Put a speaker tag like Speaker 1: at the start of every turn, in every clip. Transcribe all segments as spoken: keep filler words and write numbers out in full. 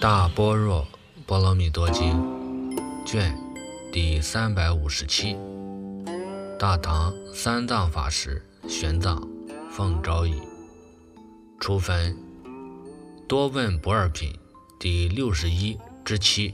Speaker 1: 大般若波罗蜜多经卷第三百五十七，大唐三藏法师玄奘奉诏译，初分多问不二品第六十一之七。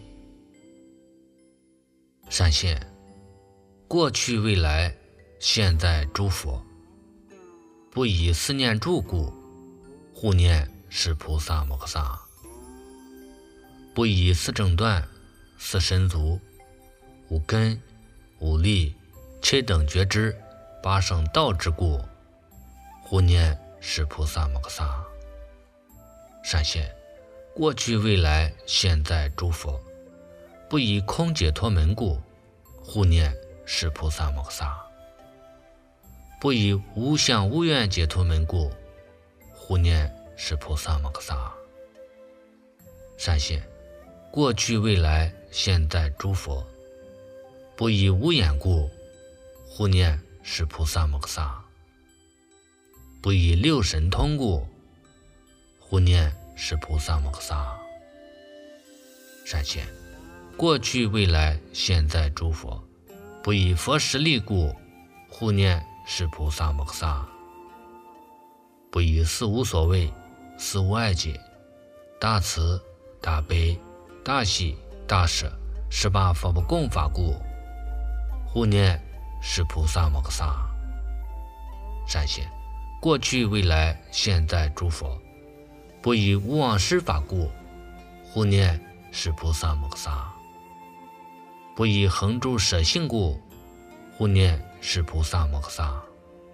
Speaker 1: 善现过去未来现在诸佛，不以思念住故，护念是菩萨摩诃萨；不以四正断、四神足、五根、五力、七等觉知、八圣道之故，护念是菩萨摩诃萨。善现过去未来现在诸佛，不以空解脱门故，护念是菩萨摩诃萨；不以无相无愿解脱门故，护念是菩萨摩诃萨。善现过去未来现在诸佛，不以无眼故，护念是菩萨摩诃萨；不以六神通故，护念是菩萨摩诃萨。善现过去未来现在诸佛，不以佛实力故，护念是菩萨摩诃萨；不以四无所谓、四无碍解、大慈、大悲、大喜、大舍十八佛不共法故，护念是菩萨摩诃萨。善现过去未来现在诸佛，不以无妄施法故，护念是菩萨摩诃萨；不以恒住舍性故，护念是菩萨摩诃萨。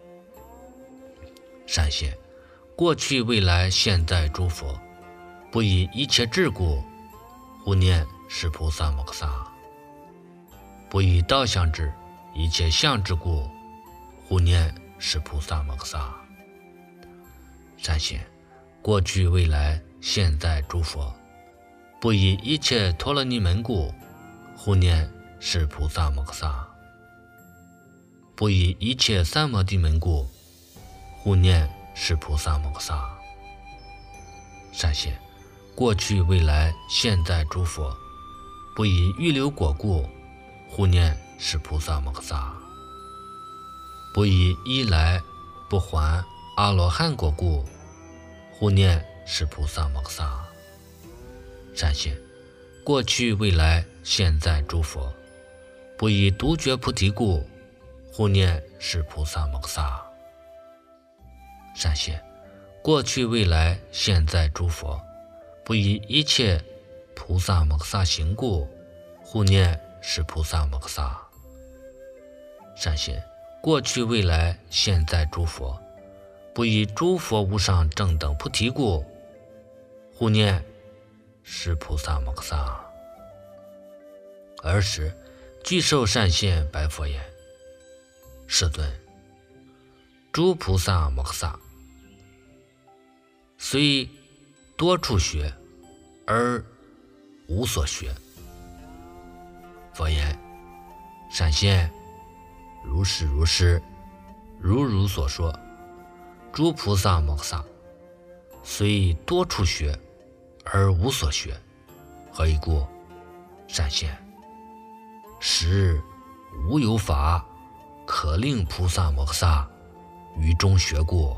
Speaker 1: 善现过去未来现在诸佛，不以一切智故，护念是菩萨摩诃萨；不以道相智、一切相智故，护念是菩萨摩诃萨。善现过去未来现在诸佛，不以一切陀罗尼门故，护念是菩萨摩诃萨；不以一切三摩地门故，护念是菩萨摩诃萨。善现过去未来现在诸佛，不以预流果故，护念是菩萨摩诃萨；不以一来不还阿罗汉果故，护念是菩萨摩诃萨。善现过去未来现在诸佛，不以独觉菩提故，护念是菩萨摩诃萨。善现过去未来现在诸佛，不以一切菩萨摩诃萨行故，护念是菩萨摩诃萨。善现过去未来现在诸佛，不以诸佛无上正等菩提故，护念是菩萨摩诃萨。尔时具受善现白佛言：世尊，诸菩萨摩诃萨虽多处学，而无所学。佛言：善现，如是如是，如如所说。诸菩萨摩诃萨虽多处学，而无所学，何以故？善现，实无有法可令菩萨摩诃萨于中学故。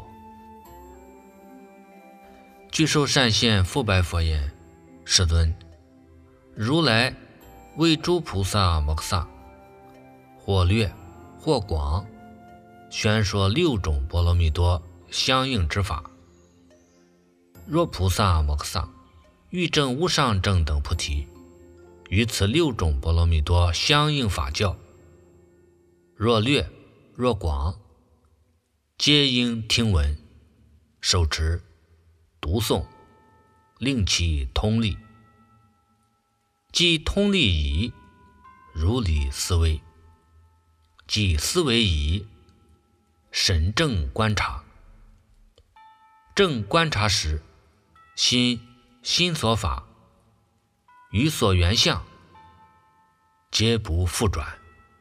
Speaker 1: 具受善现复白佛言：世尊，如来为诸菩萨摩诃萨或略或广宣说六种波罗蜜多相应之法。若菩萨摩诃萨欲证无上正等菩提，于此六种波罗蜜多相应法教，若略若广，皆应听闻、受持、读诵，令其通利。即通利已，如理思维；即思维已，审正观察。正观察时，心心所法，于所缘相，皆不复转。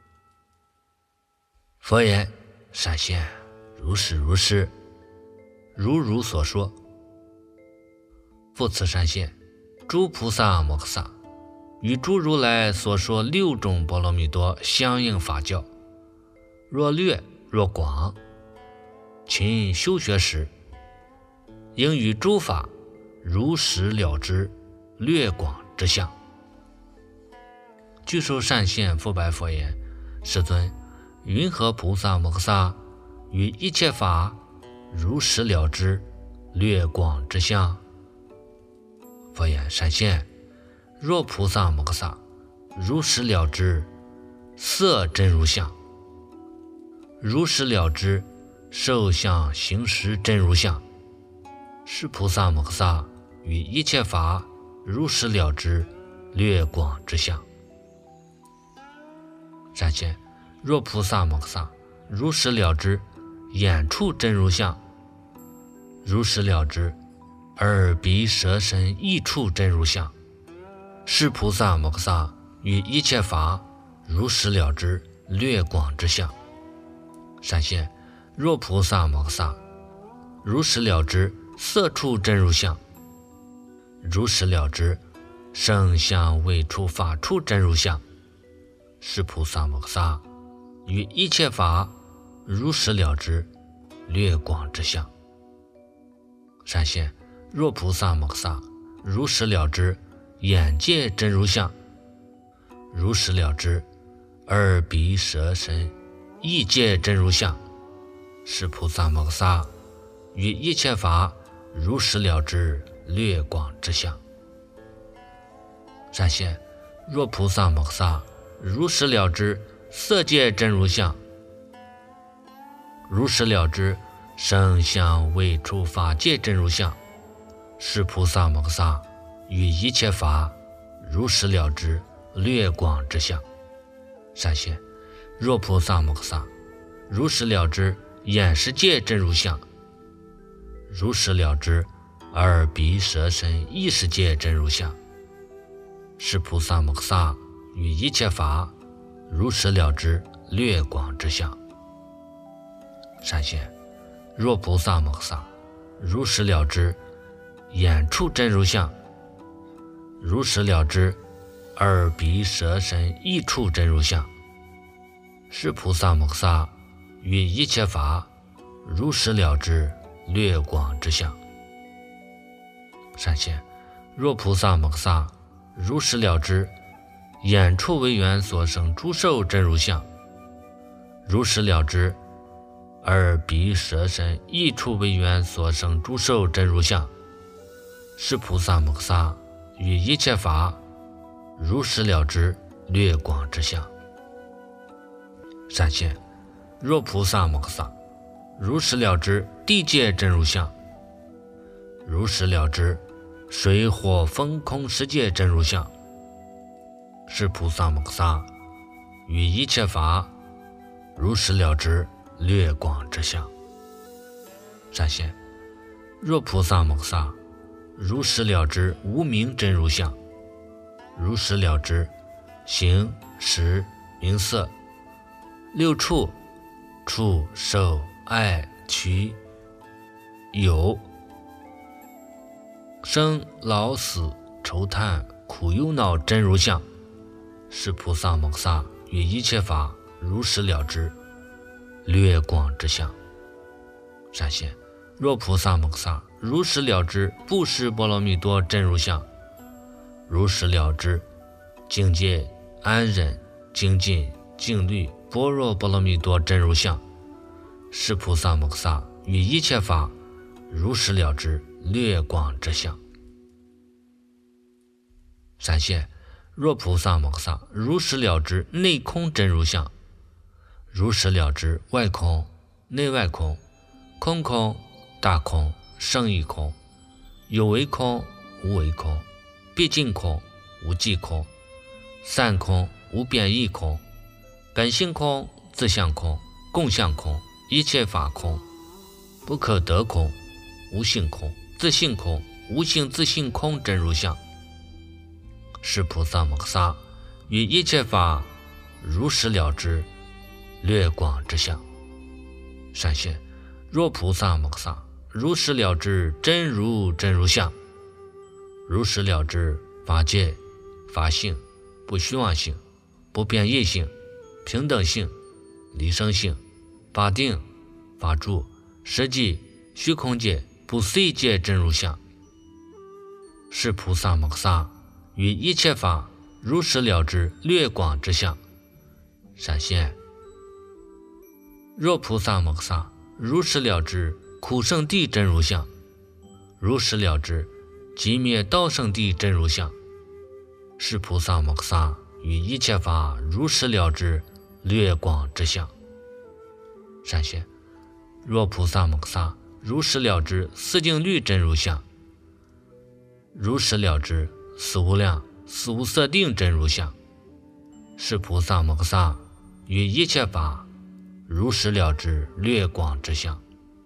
Speaker 1: 佛言：善现，如是如是，如如所说。复次善现， 诸菩萨摩诃萨与诸如来所说六种波罗蜜多相应法教，若略若广，勤修学时，应与诸法如实了知略广之相。具受善现复白佛言：世尊，云何菩萨摩诃萨与一切法如实了知略广之相？佛言：善现，若菩萨摩诃萨如实了知色真如相，如实了知受相行识真如相，是菩萨摩诃萨与一切法如实了知略广之相。善现，若菩萨摩诃萨如实了知眼处真如相，如实了知耳鼻舌身意处真如相，是菩萨摩诃萨与一切法如实了知略广之相。善现，若菩萨摩诃萨如实了知色处真如相，如实了知声相味触法处真如相，是菩萨摩诃萨与一切法如实了知略广之相。善现，若菩萨摩诃萨如实了知眼界真如相，如实了知耳鼻舌身意界真如相，是菩萨摩诃萨与一切法如实了知略广之相。善现，若菩萨摩诃萨如实了知色界真如相，如实了知声相味触法界真如相，是菩萨摩诃萨与一切法如实了知略广之相。善现，若菩萨摩诃萨如实了知眼识界真如相，如实了知耳鼻舌身意识界真如相，是菩萨摩诃萨与一切法如实了知略广之相。善现，若菩萨摩诃萨如实了知眼处真如相，如实了知耳鼻舌身意处真如相，是菩萨摩诃萨与一切法如实了知略广之相。善现，若菩萨摩诃萨如实了知眼处为缘所生诸受真如相，如实了知耳鼻舌身意处为缘所生诸受真如相，是菩萨摩诃萨与一切法如实了知略广之相。善现，若菩萨摩诃萨如实了知地界真如相，如实了知水火风空世界真如相，是菩萨摩诃萨与一切法如实了知略广之相。善现，若菩萨摩诃萨如实了知无明真如相，如实了知形识名色六处触受爱取有生老死愁叹苦忧恼真如相，是菩萨摩诃萨与一切法如实了知略广之相。善现，若菩萨摩诃萨如实了知布施波罗蜜多真如相，如实了知境界安忍精进静虑般若波罗蜜多真如相，是菩萨摩诃萨与一切法如实了知略广之相。善现，若菩萨摩诃萨如实了知内空真如相，如实了知外空内外空空空大空胜义空有为空无为空毕竟空无际空散空无变异空本性空自相空共相空一切法空不可得空无性空自性空无性自性空真如相，是菩萨摩诃萨与一切法如实了知略广之相。善现，若菩萨摩诃萨如实了知真如真如相， 如实了知法界、法性、不虚妄性、不变异性、平等性、离生性、法定、法住、实际、虚空界、不随界真如相，是菩萨摩诃萨于一切法如实了知略广之相。闪现，若菩萨摩诃萨如实了知苦圣地真如相，如实了知寂灭道圣地真如相，是菩萨摩诃萨于一切法如实了知略广之相。闪现，若菩萨摩诃萨如实了知四净律真如相，如实了知四无量四无色定真如相，是菩萨摩诃萨于一切法如实了知略广之相。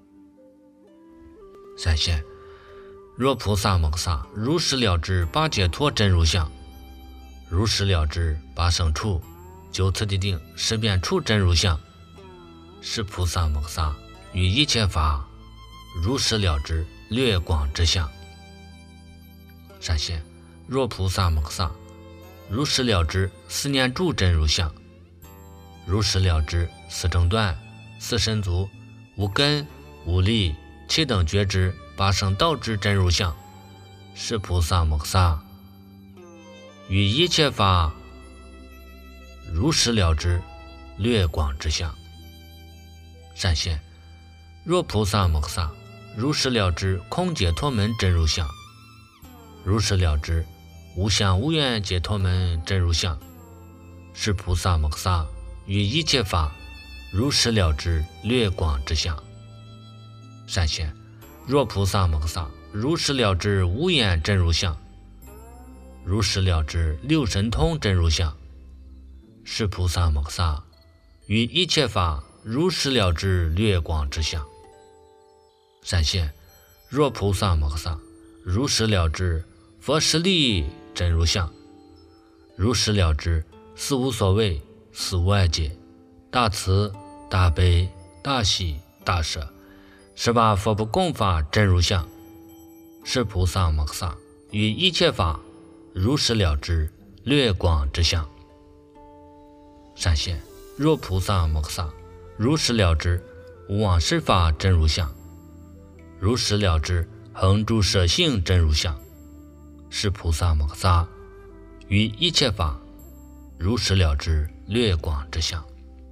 Speaker 1: 闪现，若菩萨摩诃萨如实了知八解脱真如相，如实了知八胜处、九次第定、十遍处真如相，是菩萨摩诃萨于一切法如实了知略广之相。闪现，若菩萨摩诃萨如实了知四念住真如相，如实了知四正断、四神足、无根、无力、七等觉知、八圣道之真如相，是菩萨摩诃萨于一切法如实了知略广之相。闪现，若菩萨摩诃萨如实了知空解脱门真如相，如实了知无相无愿解脱门真如相，是菩萨摩诃萨于一切法如实了知略广之相。闪现，若菩萨摩诃萨如实了知无眼真如相，如实了知六神通真如相，是菩萨摩诃萨于一切法如实了知略广之相。闪现，若菩萨摩诃萨如实了知佛实力真如相，如实了知四无所谓、四无碍解、大慈、大悲、大喜、大舍、十八佛不共法真如相，是菩萨摩诃萨于一切法如实了知略广之相。闪现，若菩萨摩诃萨如实了知无妄施法真如相，如实了知恒住舍性真如相，是菩萨摩诃萨于一切法如实了知略广之相。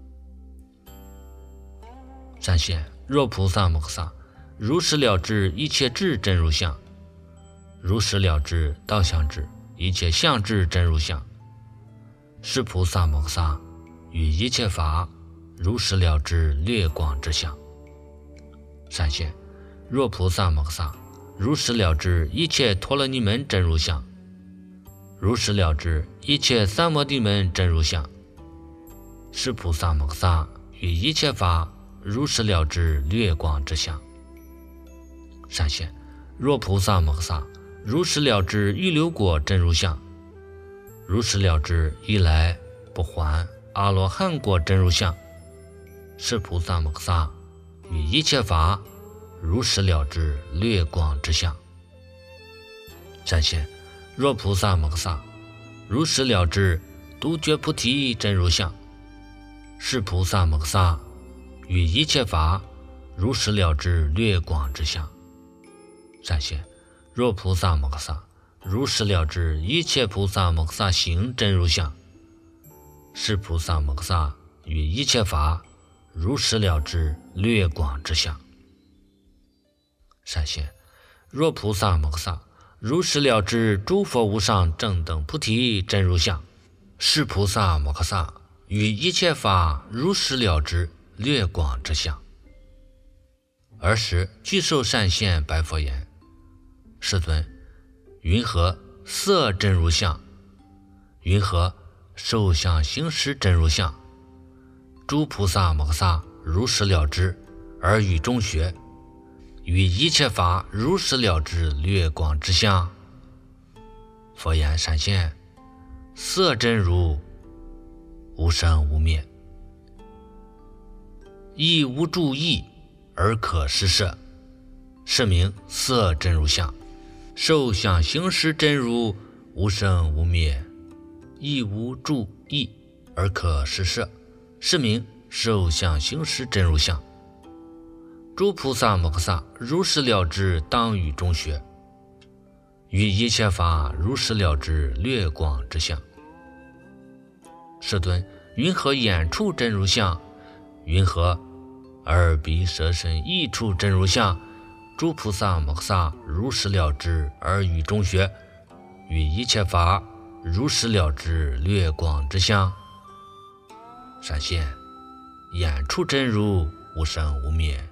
Speaker 1: 闪现，若菩萨摩诃萨如实了知一切智真如相，如实了知道相智一切相智真如相，是菩萨摩诃萨于一切法如实了知略广之相。闪现，若菩萨摩诃萨如实了知一切陀罗尼门真如相，如实了知一切三摩地门真如相，是菩萨摩诃萨于一切法如实了知略广之相。闪现，若菩萨摩诃萨如实了知预流果真如相，如实了知一来不还阿罗汉果真如相，是菩萨摩诃萨于一切法如实了知略广之相。闪现，若菩萨摩诃萨如实了知独觉菩提真如相，是菩萨摩诃萨于一切法如实了知略广之相。闪现，若菩萨摩诃萨如实了知一切菩萨摩诃萨行真如相，是菩萨摩诃萨于一切法如实了知略广之相。闪现，若菩萨摩诃萨如实了知诸佛无上正等菩提真如相，是菩萨摩诃萨于一切法如实了知略广之相。尔时具受善现白佛言：世尊，云何色真如相？云何受想行识真如相？诸菩萨摩诃萨如实了知，而语中学，于一切法如实了知略广之相。佛言：闪现，色真如无生无灭，亦无住意而可施设，是名色真如相。 受想行识真如，无生无灭，亦无住异，而可施设，是名受想行识真如相。诸菩萨摩诃萨如是了知，当于中学，于一切法如是了知，略光之相。世尊，云何眼处真如相？云何耳鼻舌身意处真如相？诸菩萨摩诃萨如是了知，而于中学，于一切法如是了知，略光之相。闪现，眼处真如，无生无灭，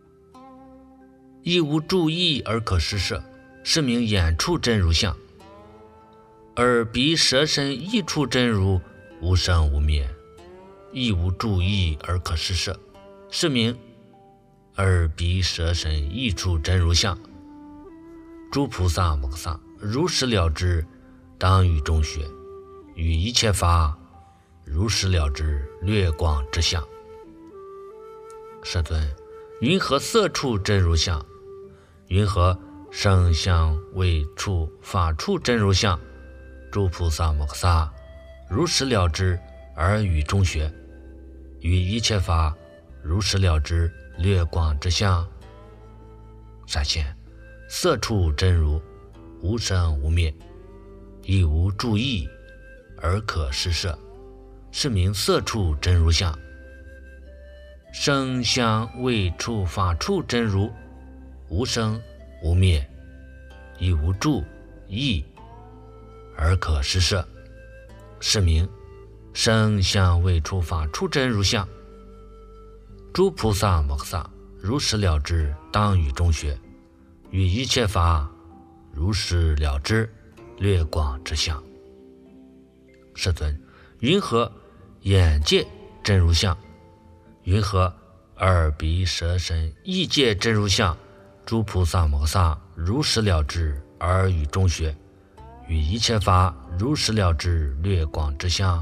Speaker 1: 亦无住异，而可施设，是名眼处真如相。耳鼻舌身意处真如，无生无灭，亦无住异，而可施设，是名耳鼻舌身意处真如相。诸菩萨摩诃萨如是了知，当于中学，于一切法如是了知，略光之相。世尊，云何色处真如相？云何声香味触法处真如相？诸菩萨摩诃萨如是了知，而于中学，于一切法如是了知，略光之相。闪现，色处真如，无生无灭，亦无住异，而可施设，是名色处真如相。声香味触法处真如，无生无灭，亦无住异，而可施设，是名声香味触法处真如相。诸菩萨摩诃萨如是了知，当于中学，于一切法如是了知，略光之相。世尊，云何眼界真如相？云何耳鼻舌身意界真如相？诸菩萨摩诃萨如是了知，而于中学，于一切法如是了知，略光之相。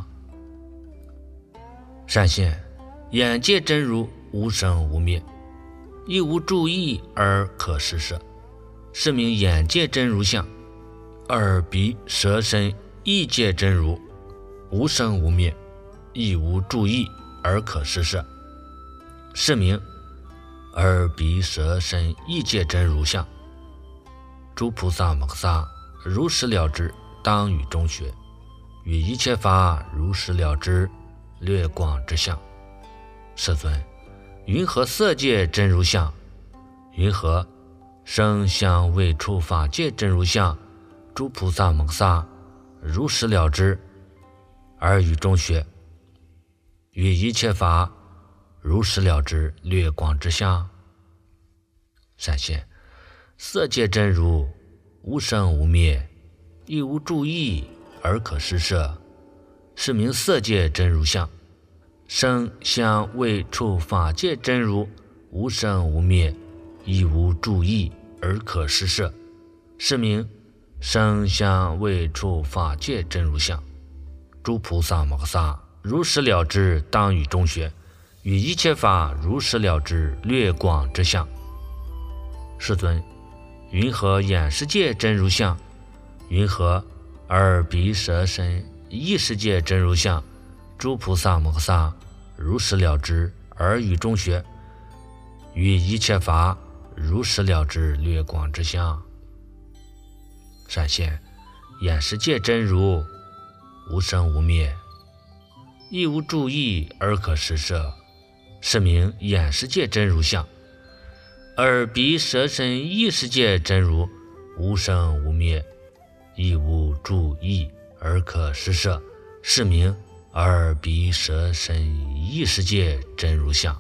Speaker 1: 闪现，眼界真如，无生无灭，亦无住异，而可施设，是名眼界真如相。耳鼻舌身意界真如，无生无灭，亦无住异，而可施设，是名耳鼻舌身意界真如相。诸菩萨摩诃萨如是了知，当于中学，于一切法如是了知，略光之相。世尊，云何色界真如相？云何声香味触法界真如相？诸菩萨摩诃萨如是了知，而于中学，于一切法如是了知，略光之相。闪现，色界真如，无生无灭，亦无住异，而可施设，是名色界真如相。声香味触法界真如，无生无灭，亦无住异，而可施设，是名声香味触法界真如相。诸菩萨摩诃萨如是了知，当于中学，于一切法如是了知，略光之相。世尊，云何眼识界真如相？云何耳鼻舌身意识界真如相？诸菩萨摩诃萨如是了知，而于中学，于一切法如是了知，略光之相。闪现，眼识界真如，无生无灭，亦无住异，而可施设，是名眼识界真如相。耳鼻舌身意识界真如，无生无灭，亦无住异，而可施设，是名耳鼻舌身意识界真如相。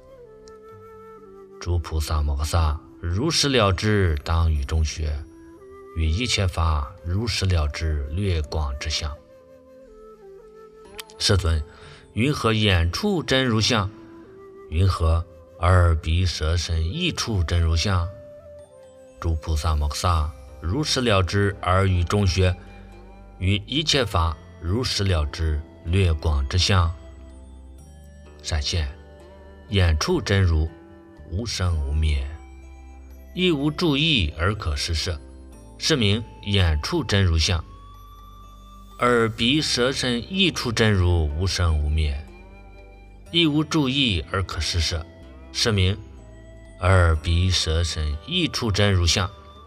Speaker 1: 诸菩萨摩诃萨如是了知，当于中学，于一切法如是了知，略光之相。世尊，云何眼处真如相？云何耳鼻舌身意处真如相？诸菩萨摩诃萨如是了知，而于中学，于一切法如是了知，略光之相。闪现，眼处真如，无生无灭，亦无住异，而可施设， 是名眼处真如相；耳鼻舌身意处真如，无生无灭，亦无住意而可施舍，是名耳鼻舌身意处真如相。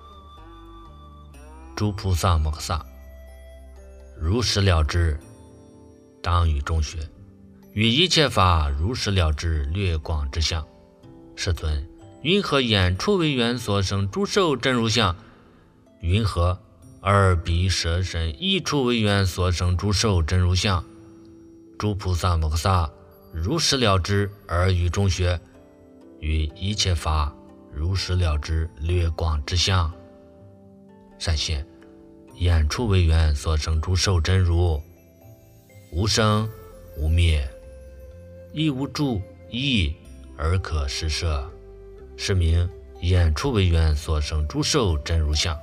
Speaker 1: 诸菩萨摩诃萨如实了知，当于中学，于一切法如实了知略广之相。世尊，云何眼处为缘所生诸受真如相？云何耳鼻舌身意处为缘所生诸受真如相？诸菩萨摩诃萨如实了知而于中学，于一切法如实了知略广之相。善现，眼处为缘所生诸受真如，无生无灭，亦无住意而可施舍，是名眼处为缘所生诸受真如相。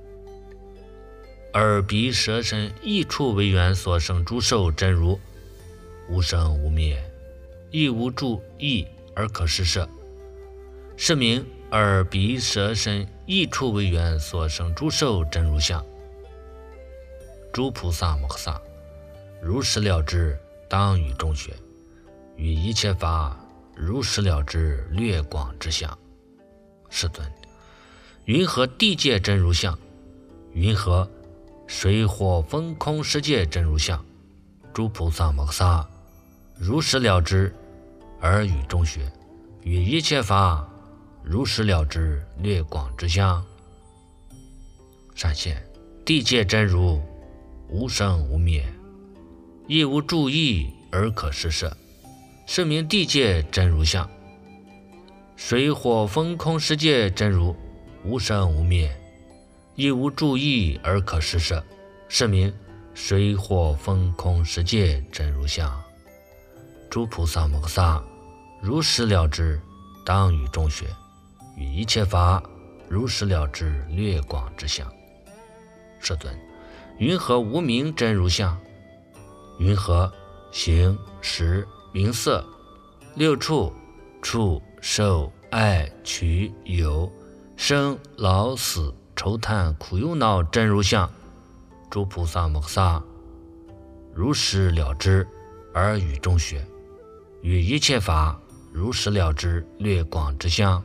Speaker 1: 耳鼻舌身意处为缘所生诸受真如，无生无灭，亦无住意而可施舍，是名耳鼻舌身意处为缘所生诸受真如相。诸菩萨摩诃萨如实了知，当于中学，于一切法如实了知略广之相。世尊，云何地界真如相？云何水火风空世界真如相？诸菩萨摩诃萨如实了知而于中学，于一切法如实了知略广之相。善现，地界真如无生无灭，亦无住意而可施舍，是名地界真如相。水火风空世界真如无生无灭，亦无住意而可施舍，是名水火风空世界真如相。诸菩萨摩诃萨如实了知，当于中学，于一切法如实了知略广之相。世尊，云何无明真如相？云何形识名色六处触受爱取有生老死愁叹苦忧恼真如相？诸菩萨摩诃萨如实了知而于中学，于一切法如实了知略广之相。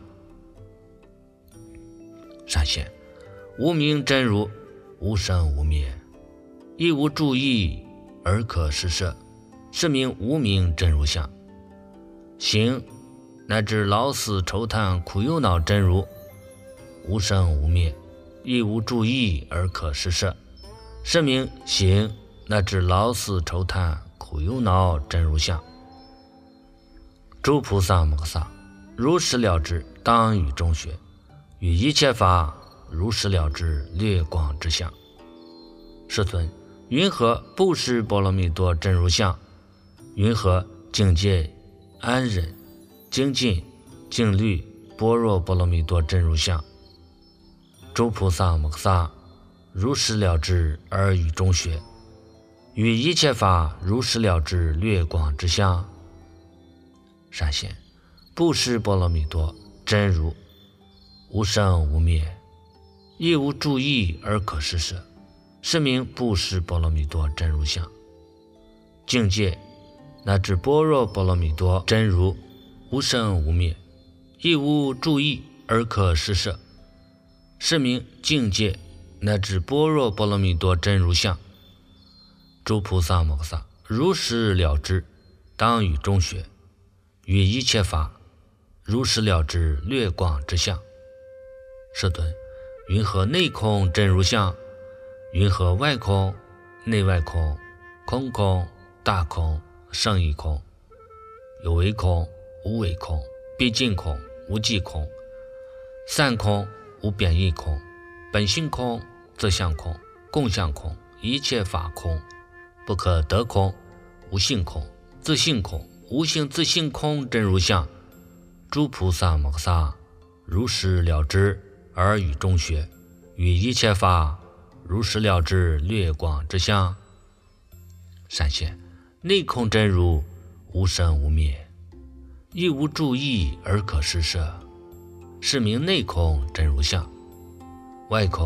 Speaker 1: 善现，无明真如无生无灭，亦无住意而可施舍，是名无明真如相。行乃至老死愁叹苦忧恼真如无生无灭，亦无住意而可施舍，是名行乃至老死愁叹苦忧恼真如相。诸菩萨摩诃萨如实了知，当于中学，于一切法如实了知略广之相。世尊，云何布施波罗蜜多真如相？云何境界安忍精进静虑般若波罗蜜多真如相？诸菩萨摩诃萨如实了知而于中学，于一切法如实了知略广之相。善现，布施波罗蜜多真如无生无灭，亦无住意而可施舍，是名布施波罗蜜多真如相。境界乃至般若波罗蜜多真如无生无灭，亦无住意而可施舍，是名境界乃至般若波罗蜜多真如相。诸菩萨摩诃萨如实了知，当于中学，于一切法如实了知略广之相。世尊，云何内空真如相？云何外空内外空空空大空胜义空有为空无为空毕竟空无际空散空无贬义空本性空自相空共相空一切法空不可得空无性空自性空无性自性空真如相。诸菩萨摩诃萨如实了知而于中学，于一切法如实了知略广之相。善现，内空真如无生无灭，亦无住意而可施舍，是名内空真如相。外空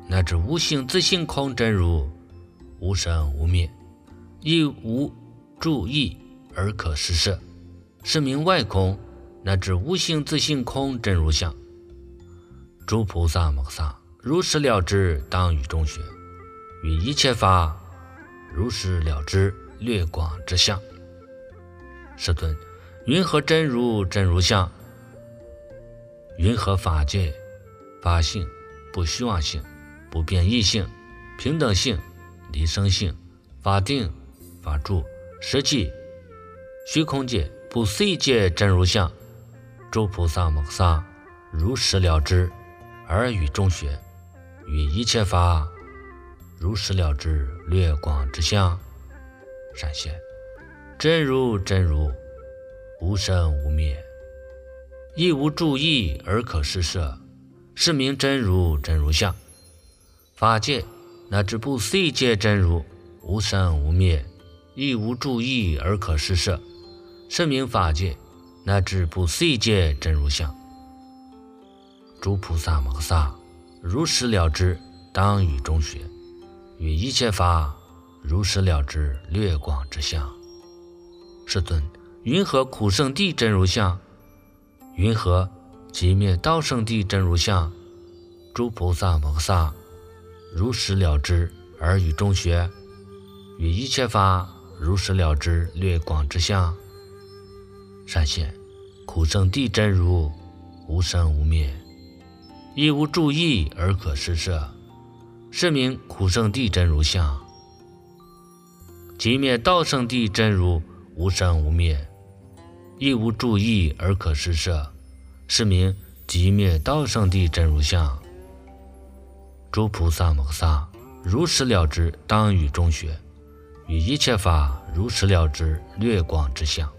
Speaker 1: 乃至无性自性空真如，无生无灭，亦无住意而可施设，是名外空，乃至无性自性空真如相。诸菩萨摩诃萨如是了知，当于中学，于一切法如是了知，略广之相。世尊，云何真如真如相？云何法界、法性、不虚妄性、不变异性、平等性、离生性、法定、法住、实际、虚空界、不思议界真如相？诸菩萨摩诃萨如是了知，而于中学，于一切法如是了知，略广之相。善现，真如真如，无生无灭，亦无住意而可施设，是名真如真如相。法界乃至不思议界真如，无生无灭，亦无住意而可施设，是名法界乃至不思议界真如相。诸菩萨摩诃萨如是了知，当于中学，于一切法如是了知，略广之相。世尊，云何苦圣地真如相？云何寂灭道圣地真如相？诸菩萨摩诃萨如是了知，而于中学，于一切法如是了知，略广之相。善现，苦圣地真如，无生无灭，亦无住意而可施设，是名苦圣地真如相。寂灭道圣地真如，无生无灭，亦无住意而可施设，是名寂灭道圣地真如相。诸菩萨摩诃萨如是了知，当于中学，于一切法如是了知，略广之相。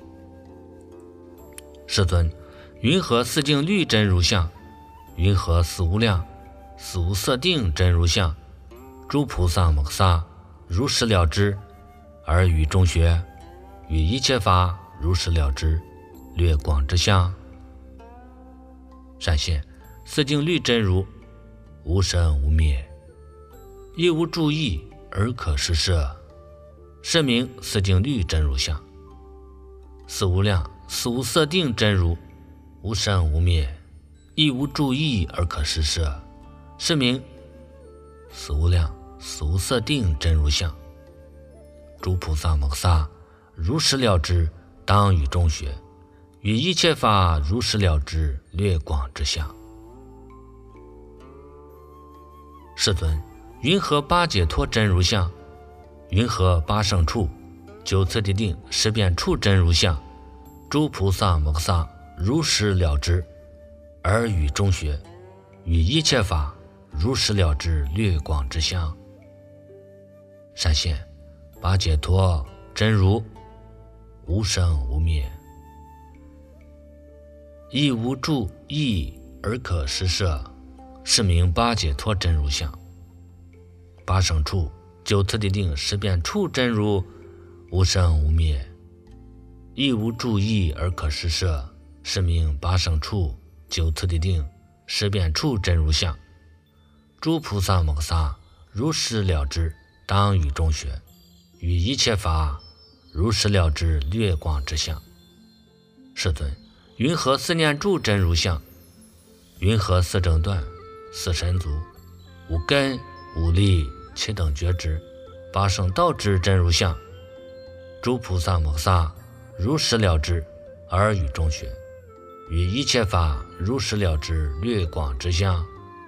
Speaker 1: 世尊，云何四境律真如相？云何四无量、四无色定真如相？诸菩萨摩诃萨如是了知，而于中学，于一切法如是了知，略广之相。善现，四境律真如，无生无灭，亦无住意而可施设，是名四境律真如相。四无量、四无色定真如，无生无灭，亦无住意而可施设，是名四无量、四无色定真如相。诸菩萨摩诃萨如是了知，当于中学，于一切法如是了知，略广之相。世尊，云何八解脱真如相？云何八胜处、九次第定、十遍处真如相？诸菩萨摩诃萨如是了知，而于中学，于一切法如是了知，略广之相。善现，八解脱真如，无生无灭，亦无住意而可施设，是名八解脱真如相。八胜处、九次第定、十遍处真如，无生无灭，亦无住意而可施设，是名八胜处、九次第定、十遍处真如相。诸菩萨摩诃萨如是了知，当于中学，于一切法如是了知，略广之相。世尊，云何四念住真如相？云何四正断、四神足、五根、五力、七等觉知、八圣道之真如相？诸菩萨摩诃萨如是了知，而于中学，于一切法如是了知，略广之相。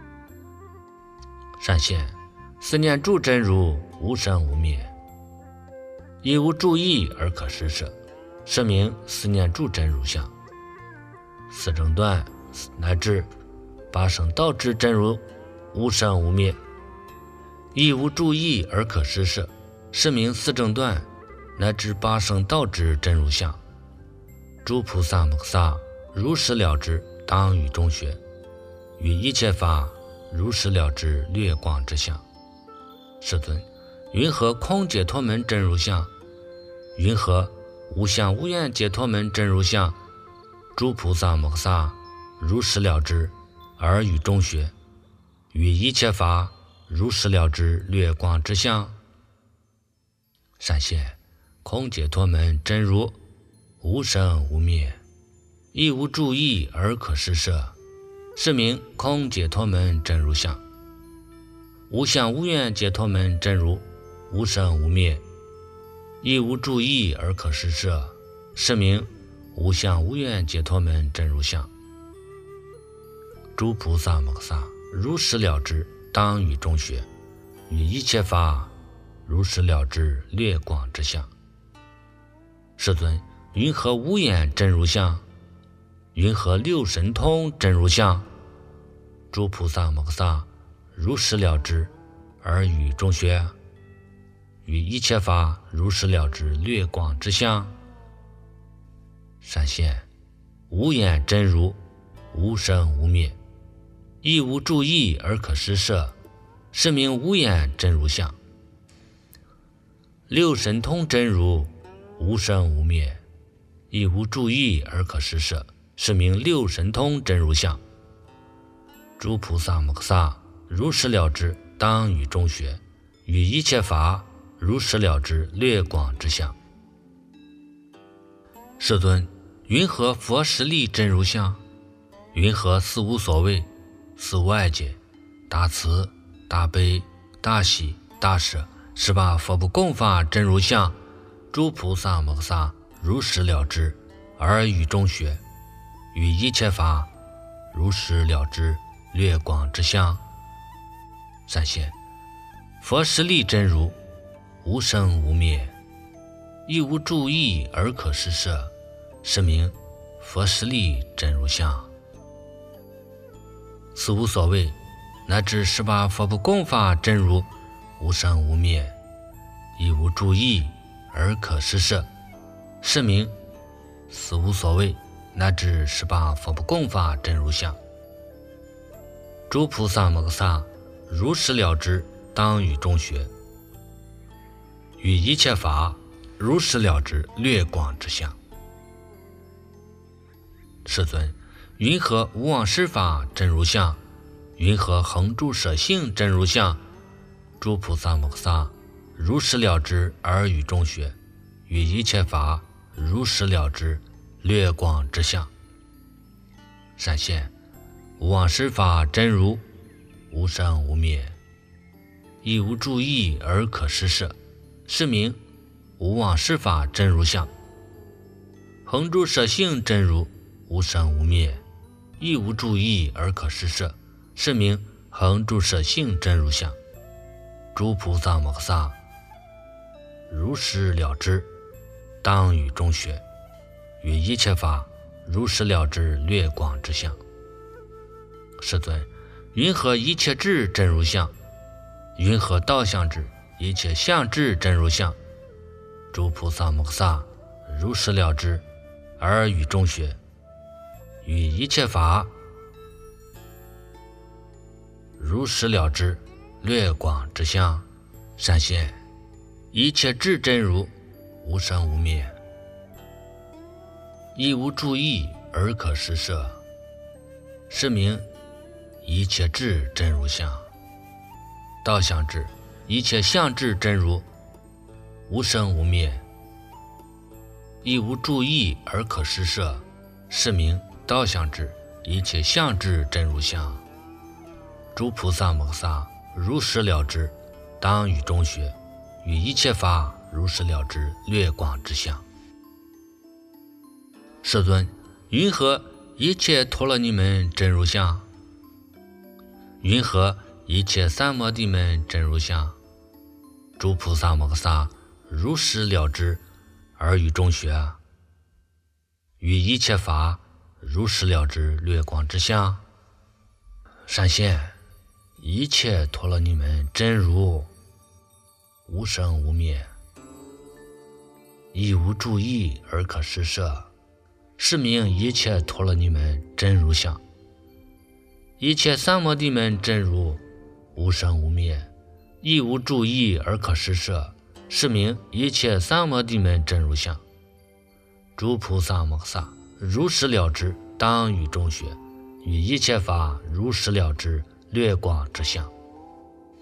Speaker 1: 善现，四念住真如，无生无灭，亦无住意而可施设，是名四念住真如相。四正断乃至八圣道之真如，无生无灭，亦无住意而可施设，是名四正断乃至八圣道之真如相。诸菩萨摩诃萨如是了知，当于中学，于一切法如是了知，略广之相。世尊，云何空解脱门真如相？云何无相无愿解脱门真如相？诸菩萨摩诃萨如是了知，而于中学，于一切法如实了知，略光之相。闪现空解脱门真如，无生无灭，亦无住意而可施设，是名空解脱门真如相。无相无愿解脱门真如，无生无灭，亦无住意而可施设，是名无相无愿解脱门真如相。诸菩萨摩诃萨如实了知，当与中学，于一切法如实了知，略光之相。世尊，云何无眼真如相？云何六神通真如相？诸菩萨摩诃萨如实了知，而与中学，于一切法如实了知，略光之相。闪现无眼真如，无生无灭，亦无住意而可施设，是名无眼真如相。六神通真如，无生无灭，亦无住意而可施设，是名六神通真如相。诸菩萨摩诃萨如实了知，当与中学，于一切法如实了知，略光之相。世尊，云何佛实力真如相？云何四无所谓、四无碍解、大慈、大悲、大喜、大舍十八佛不共法真如相？诸菩萨摩诃萨如实了知，而与中学，于一切法如实了知，略光之相。闪现佛实力真如，无生无灭，亦无住意而可施设，是名佛实力真如相。四无所谓乃至十八佛不共法真如，无生无灭，亦无住意而可施设，是名四无所谓乃至十八佛不共法真如相。诸菩萨摩诃萨如实了知，当与中学，于一切法如实了知，略光之相。世尊，云何无妄施法真如相？云何恒住舍性真如相？诸菩萨摩诃萨如实了知，而与中学，于一切法如实了知，略光之相。闪现无妄施法真如，无生无灭，亦无住意而可施设，是名无妄施法真如相。恒住舍性真如，无生无灭，亦无住意而可施设，是名恒住舍性真如相。诸菩萨摩诃萨如实了知，当与中学，于一切法如实了知，略光之相。世尊，云何一切智真如相？云何道相智一切相智真如相？诸菩萨摩诃萨如实了知，而与中学，于一切法如实了知，略光之相。闪现一切智真如，无生无灭，亦无住意而可施设，是名一切智真如相。道相智一切相智真如，无生无灭，亦无住意而可施设，是名道相智一切相智真如相。诸菩萨摩诃萨如实了知，当与中学，于一切法如实了知，略光之相。世尊，云何一切陀罗尼门真如相？云何一切三摩地门真如相？诸菩萨摩诃萨如实了知，而与中学，于一切法如实了知，略光之相。闪现一切陀罗尼门真如，无生无灭，亦无住意而可施设，是名一切陀罗尼门真如相。一切三摩地门真如，无生无灭，亦无住意而可施设，是名一切三摩地门真如相。诸菩萨摩诃萨如实了知，当与中学，于一切法如实了知，略光之相。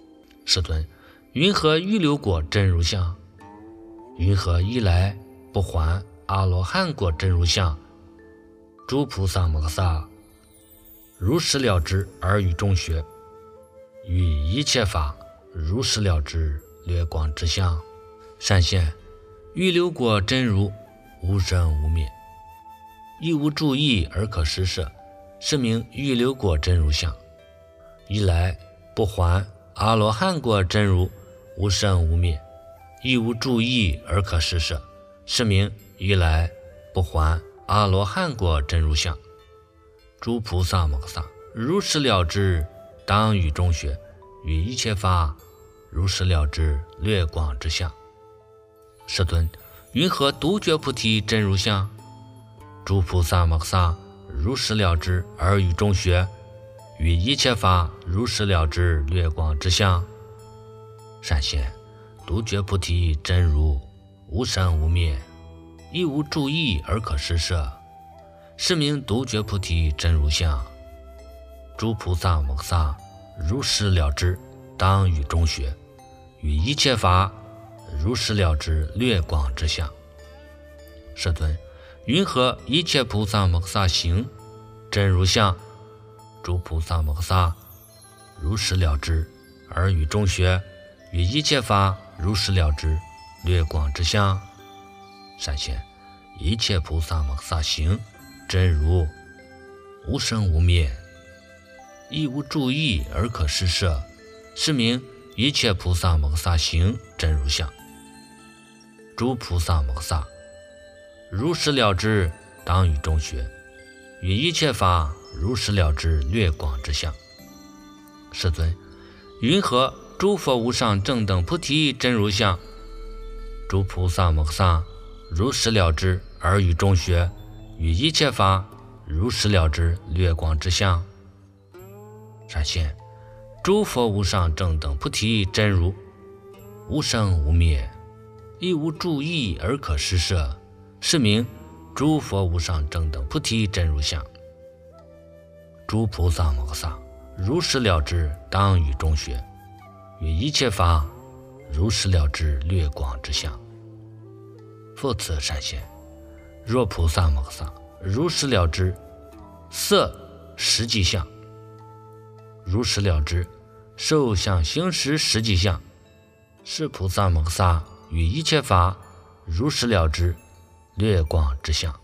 Speaker 1: 世尊，云何欲流果真如相？云何一来不还阿罗汉果真如相？诸菩萨摩诃萨如实了知而语中学，于一切法如实了知略光之相。善现，欲流果真如无生无灭，亦无住意而可施设，是名欲流果真如相。一来不还阿罗汉果真如无生无灭，亦无住意而可施设，是名一来不还阿罗汉果真如相。诸菩萨摩诃萨如实了知当语中学，于一切法如实了知略光之相。世尊，云何独觉菩提真如相？诸菩萨摩诃萨如实了知而语中学，于一切法如实了知略光之相。善现，独觉菩提真如无生无灭，亦无住意而可施设，是名独觉菩提真如相。诸菩萨摩诃萨如实了知当语中学，于一切法如实了知略光之相。世尊，云何一切菩萨摩诃萨行真如相？诸菩萨摩诃萨如实了知而语中学，于一切法如实了知略光之相。善现，一切菩萨摩诃萨行真如无生无灭，亦无住意而可施设，是名一切菩萨摩诃萨行真如相。诸菩萨摩诃萨如实了知当语中学，于一切法如实了知略光之相。世尊，云何诸佛无上正等菩提真如相？诸菩萨摩诃萨如实了知而语中学，于一切法如实了知略光之相。善现，诸佛无上正等菩提真如无生无灭，亦无住意而可施设，是名诸佛无上正等菩提真如相。诸菩萨摩诃萨如实了知当语中学，于一切法如实了知略光之相。复次善现，若菩萨摩诃萨如实了知色实际相，如实了知受想行识实际相，是菩萨摩诃萨于一切法如实了知略光之相。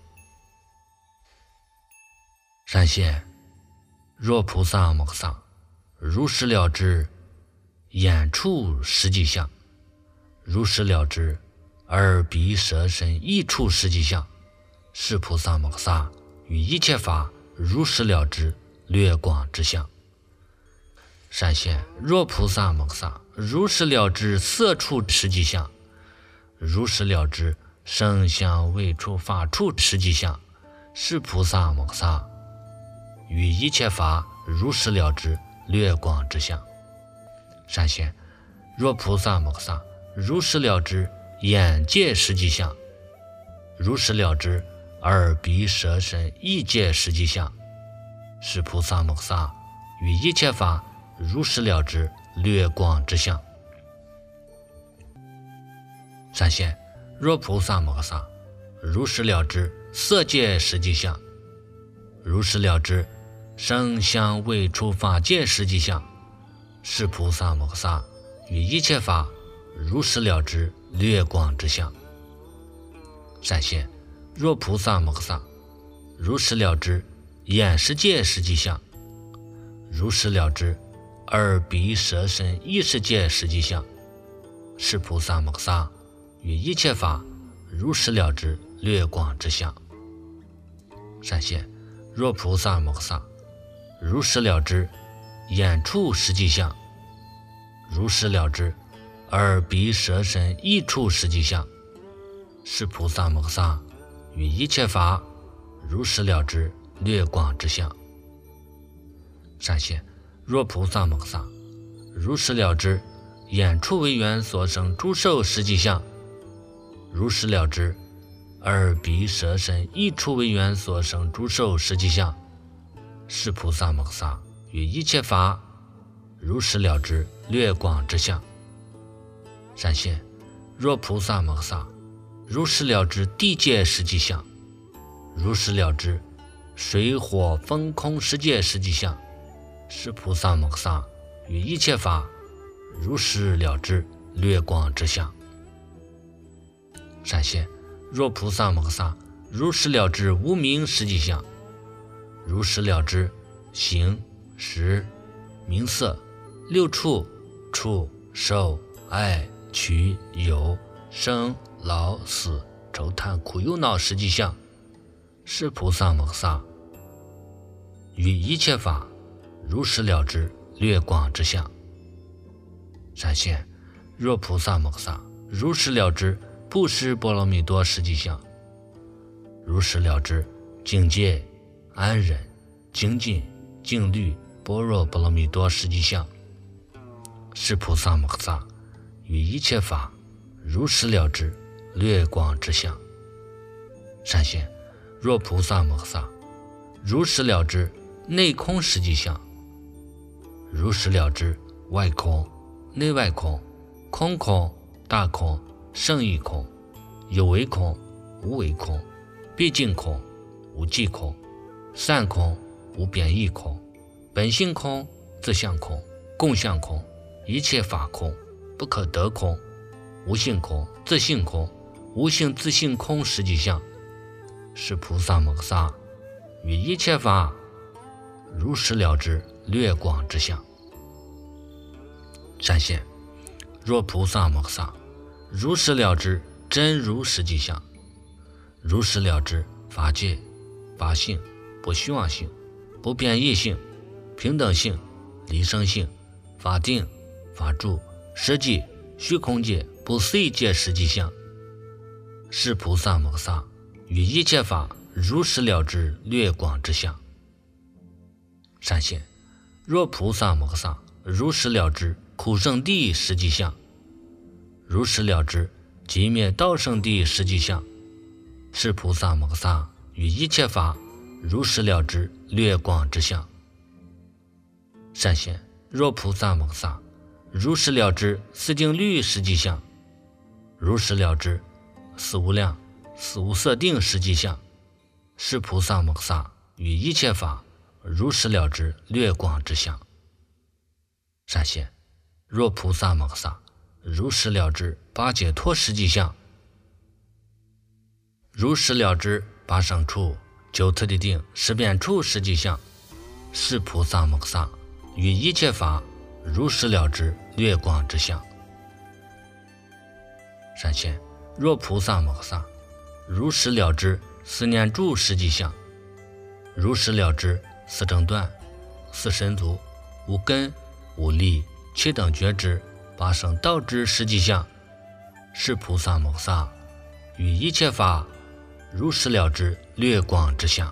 Speaker 1: 善现，若菩萨摩诃萨如实了知眼处实际相，如实了知耳鼻舌身意处实际相，是菩萨摩诃萨于一切法如实了知略光之相。善现，若菩萨摩诃萨如实了知色处实际相，如实了知声香味触法处实际相，是菩萨摩诃萨于一切法如实了知略光之相。善现，若菩萨摩诃萨如实了知眼界实际相，如实了知耳鼻舌身意界实际相，是菩萨摩诃萨于一切法如实了知略光之相。善现，若菩萨摩诃萨如实了知色界实际相，如实了知声香味触法界实际相，是菩萨摩诃萨于一切法如实了知略光之相。善现，若菩萨摩诃萨如实了知眼识界实际相，如实了知耳鼻舌身意识界实际相，是菩萨摩诃萨于一切法如实了知略光之相。善现，若菩萨摩诃萨如实了知眼处实际相，如实了知耳鼻舌身意处实际相，是菩萨摩诃萨于一切法如实了知略光之相。善现，若菩萨摩诃萨如实了知眼处为缘所生诸受实际相，如实了知耳鼻舌身意处为缘所生诸受实际相，是菩萨摩诃萨于一切法如实了知略广之相。闪现，若菩萨摩诃萨如实了知地界实际相，如实了知水火风空世界实际相，是菩萨摩诃萨于一切法如实了知略广之相。闪现，若菩萨摩诃萨如实了知无明实际相，如实了知形识名色六处触受爱取有生老死愁叹苦忧恼实际相，是菩萨摩诃萨于一切法如实了知略广之相。闪现，若菩萨摩诃萨如实了知布施波罗蜜多实际相，如实了知境界安忍精进静虑般若波罗蜜多实际相，是菩萨摩诃萨于一切法如实了知略广之相。闪现，若菩萨摩诃萨如实了知内空实际相，如实了知外空内外空空空大空胜义空有为空无为空毕竟空无际空善空无贬义空本性空自相空共相空一切法空不可得空无性空自性空无性自性空实际相，是菩萨摩诃萨于一切法如实了知略广之相。闪现，若菩萨摩诃萨如实了知真如实际相，如实了知法界法性不虚妄性不变异性平等性离生性法定法住实际虚空界不思议界实际相，是菩萨摩诃萨于一切法如实了知略广之相。闪现，若菩萨摩诃萨如实了知苦圣地实际相，如实了知寂灭道圣地实际相，是菩萨摩诃萨于一切法如实了知略广之相。闪现，若菩萨摩诃萨如实了知四境律实际相，如实了知四无量四无色定实际相，是菩萨摩诃萨于一切法如实了知略广之相。闪现，若菩萨摩诃萨如实了知八解脱实际相，如实了知八胜处九特地定十遍处实际相，是菩萨摩诃萨于一切法如实了知略广之相。闪现，若菩萨摩诃萨如实了知四念住实际相，如实了知四正断四神足无根无力七等觉知八圣道之实际相，是菩萨摩诃萨于一切法如实了知略广之相。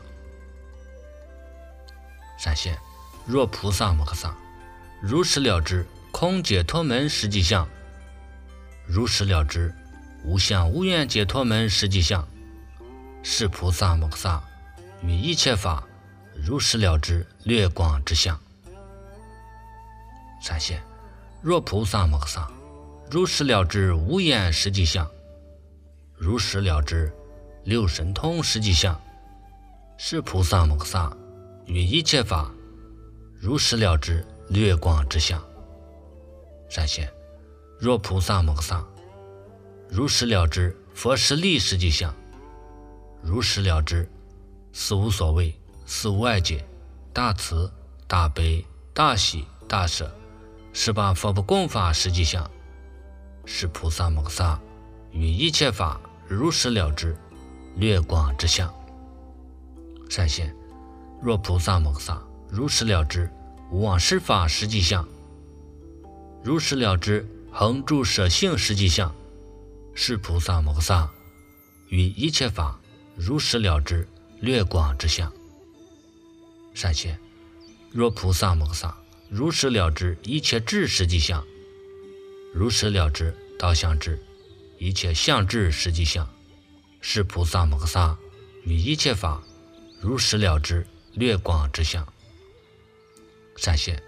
Speaker 1: 闪现，若菩萨摩诃萨如实了知空解脱门实际相，如实了知无相无愿解脱门实际相，是菩萨摩诃萨于一切法如实了知略广之相。闪现，若菩萨摩诃萨如实了知无眼实际相，如实了知六神通实际相，是菩萨摩诃萨于一切法如实了知略广之相。闪现，若菩萨摩诃萨如实了知佛实力实际相，如实了知四无所谓四无碍解大慈大悲大喜大舍十八佛不共法实际相，是菩萨摩诃萨于一切法如实了知略广之相。闪现，若菩萨摩诃萨如实了知无妄施法实际相，如实了知恒住舍性实际相，是菩萨摩诃萨于一切法如实了知略广之相。闪现，若菩萨摩诃萨如实了知一切智实际相，如实了知道相智一切相智实际相，是菩萨摩诃萨于一切法如实了知略广之相。闪现，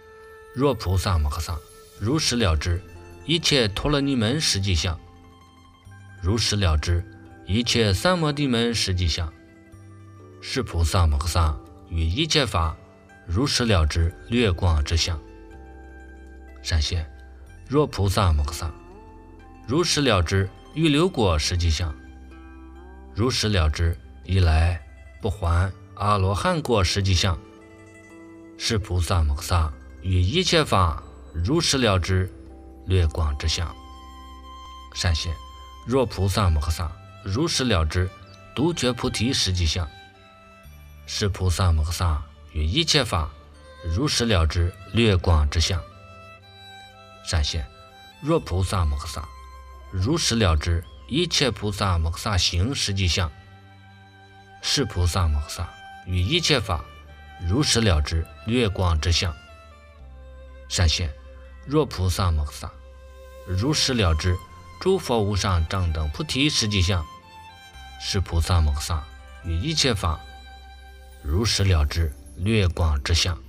Speaker 1: 若菩萨摩诃萨如实了知一切陀罗尼门实际相，如实了知一切三摩地门实际相，是菩萨摩诃萨于一切法如实了知略光之相。闪现若菩萨摩诃萨如实了知预流果实际相，如实了知一来不还阿罗汉果实际相，是菩萨摩诃萨于一切法如实了知略光之相。闪现若菩萨摩诃萨如实了知独觉菩提实际相，是菩萨摩诃萨于一切法如实了知略光之相。闪现若菩萨摩诃萨如实了知一切菩萨摩诃萨行实际相，是菩萨摩诃萨于一切法如实了知略光之相。闪现若菩萨摩诃萨如实了知诸佛无上正等菩提实际相，是菩萨摩诃萨于一切法如实了知略光之相。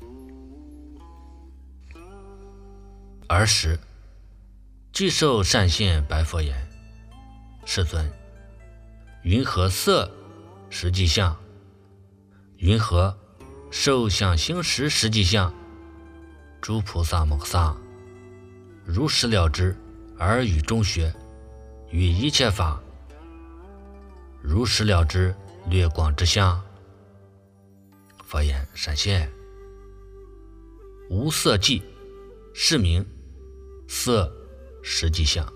Speaker 1: 尔时具受善现白佛言：世尊，云何色实际相？云何受想行识实际相？诸菩萨摩诃萨如实了知而语中学，于一切法如实了知略光之相。佛言：闪现无色寂，是名色实际相；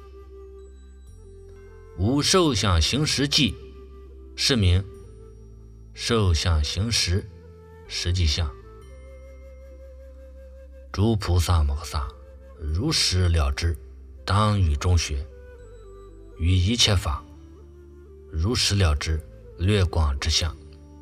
Speaker 1: 无受想行识寂，是名受想行识实际相。诸菩萨摩诃萨如实了知当语中学，于一切法如实了知略光之相。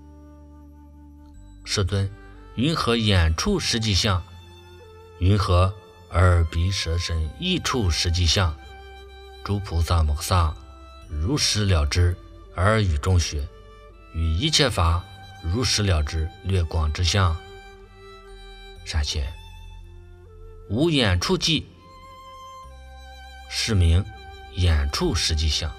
Speaker 1: 世尊，云何眼处实际相？云何耳鼻舌身意处实际相？诸菩萨摩诃萨如实了知而语中学，于一切法如实了知略光之相。闪现无眼处寂，是名眼处实际相；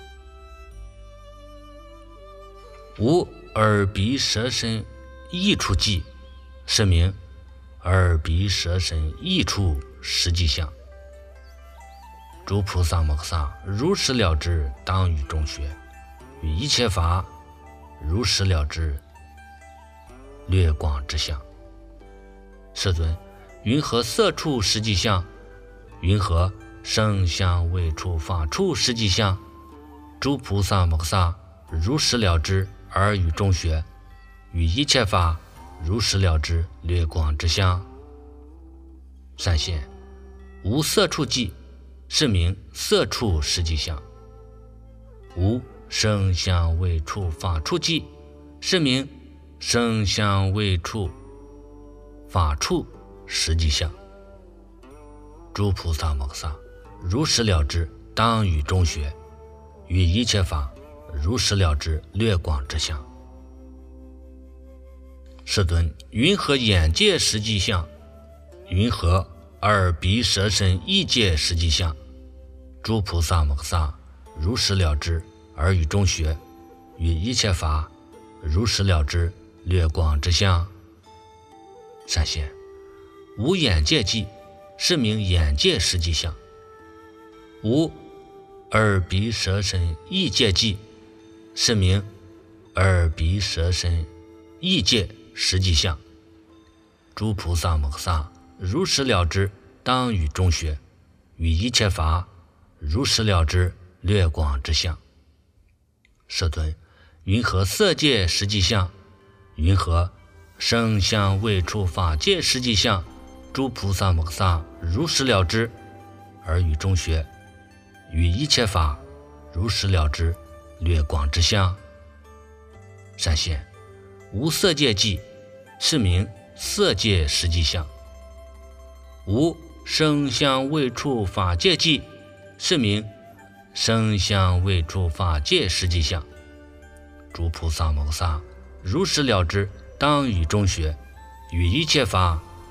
Speaker 1: 无耳鼻舌身意处寂，是名耳鼻舌身意处实际相。诸菩萨摩诃萨如实了知当语中学，于一切法如实了知略光之相。世尊，云何色处实际相？云何声香味触法处实际相？诸菩萨摩诃萨如实了知而语中学，于一切法如实了知略光之相。闪现无色处寂，是名色处实际相；无声香味触法处寂，是名声香味触法处实际相。诸菩萨摩诃萨如实了知当语中学，于一切法如实了知略光之相。世尊，云何眼界实际相？云何耳鼻舌身意界实际相？诸菩萨摩诃萨如实了知而语中学，于一切法如实了知略光之相。闪现无眼界寂，是名眼界实际相；无耳鼻舌身意界寂，是名耳鼻舌身意界实际相。诸菩萨摩诃萨如实了知当语中学，于一切法如实了知略光之相。世尊，云何色界实际相？云何声香味触法界实际相？诸菩萨摩诃萨如实了知而语中学，于一切法如实了知略光之相。闪现无色界寂，是名色界实际相；无声香味触法界寂，是名声香味触法界实际相。诸菩萨摩诃萨如实了知当语中学，于一切法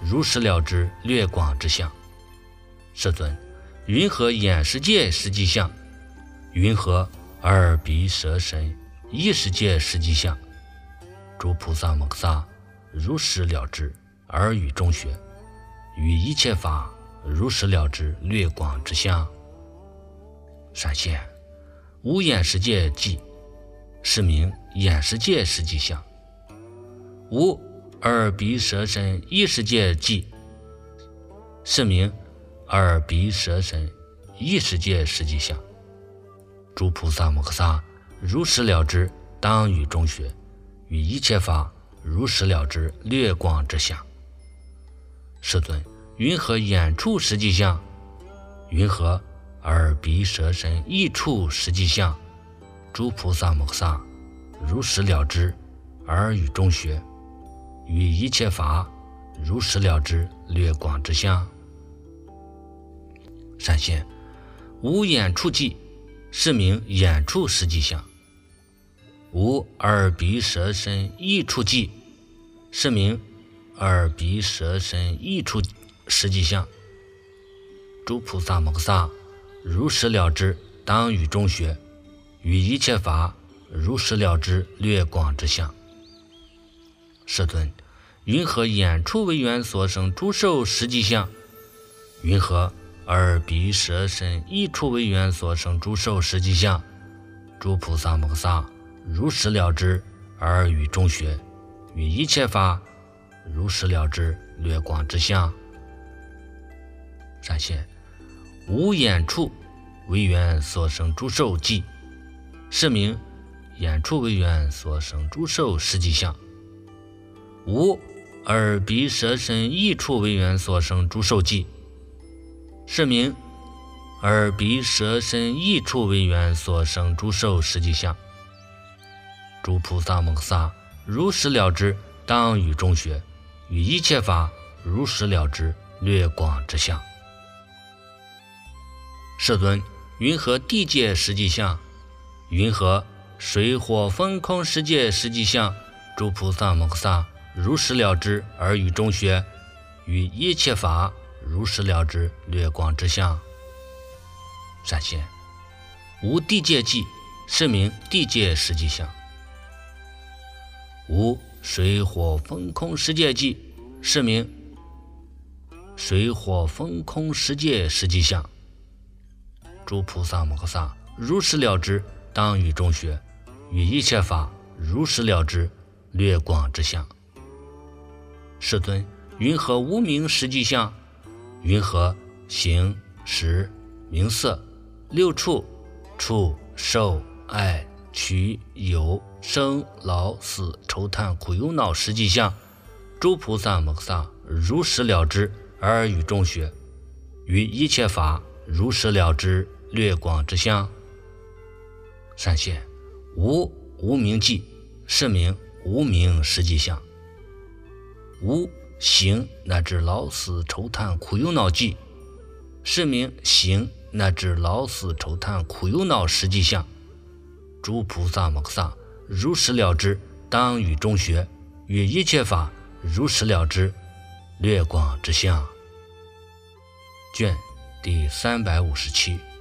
Speaker 1: 如实了知略广之相。世尊，云何眼识界实际相？云何耳鼻舌身意识界实际相？诸菩萨摩诃萨如实了知而语中学，于一切法如实了知略广之相。闪现无眼识界际，是名眼识界实际相；无耳鼻舌身意识界际，是名耳鼻舌身意识界实际相。诸菩萨摩诃萨如实了知当语中学，于一切法如实了知略广之相。世尊，云何眼处实际相？云何耳鼻舌身意处实际相？诸菩萨摩诃萨如实了知而语中学，于一切法如实了知略广之相。闪现无眼处际，是名眼处实际相；无耳鼻舌身意处际，是名耳鼻舌身意处实际相。诸菩萨摩诃萨如实了知当语中学，于一切法如实了知略广之相。世尊，云何眼处为缘所生诸受实际相？云何耳鼻舌身意处为缘所生诸受实际相？诸菩萨摩诃萨如实了知而语中学，于一切法如实了知略广之相。闪现无眼处为缘所生诸受际，是名眼处为缘所生诸受实际相；无耳鼻舌身意处为缘所生诸受际，是名耳鼻舌身意处为缘所生诸受实际相。诸菩萨摩诃萨如实了知当语中学，于一切法如实了知略广之相。世尊，云何地界实际相？云何水火风空世界实际相？诸菩萨摩诃萨如实了知而语中学，于一切法如实了知略广之相。闪现无地界际，是名地界实际相；无水火风空世界际，是名水火风空世界实际相。诸菩萨摩诃萨如实了知当语中学，于一切法如实了知略广之相。世尊，云何无明实际相？云何形识名色六处触受爱取有生老死愁叹苦忧恼实际相？诸菩萨摩诃萨如实了知而语中学，于一切法如实了知略广之相。闪现无无明际，是名无明实际相；无行乃至老死愁叹苦忧恼际，是名行乃至老死愁叹苦忧恼实际相。诸菩萨摩诃萨如实了知当语中学，于一切法如实了知略广之相。卷第三百五十七。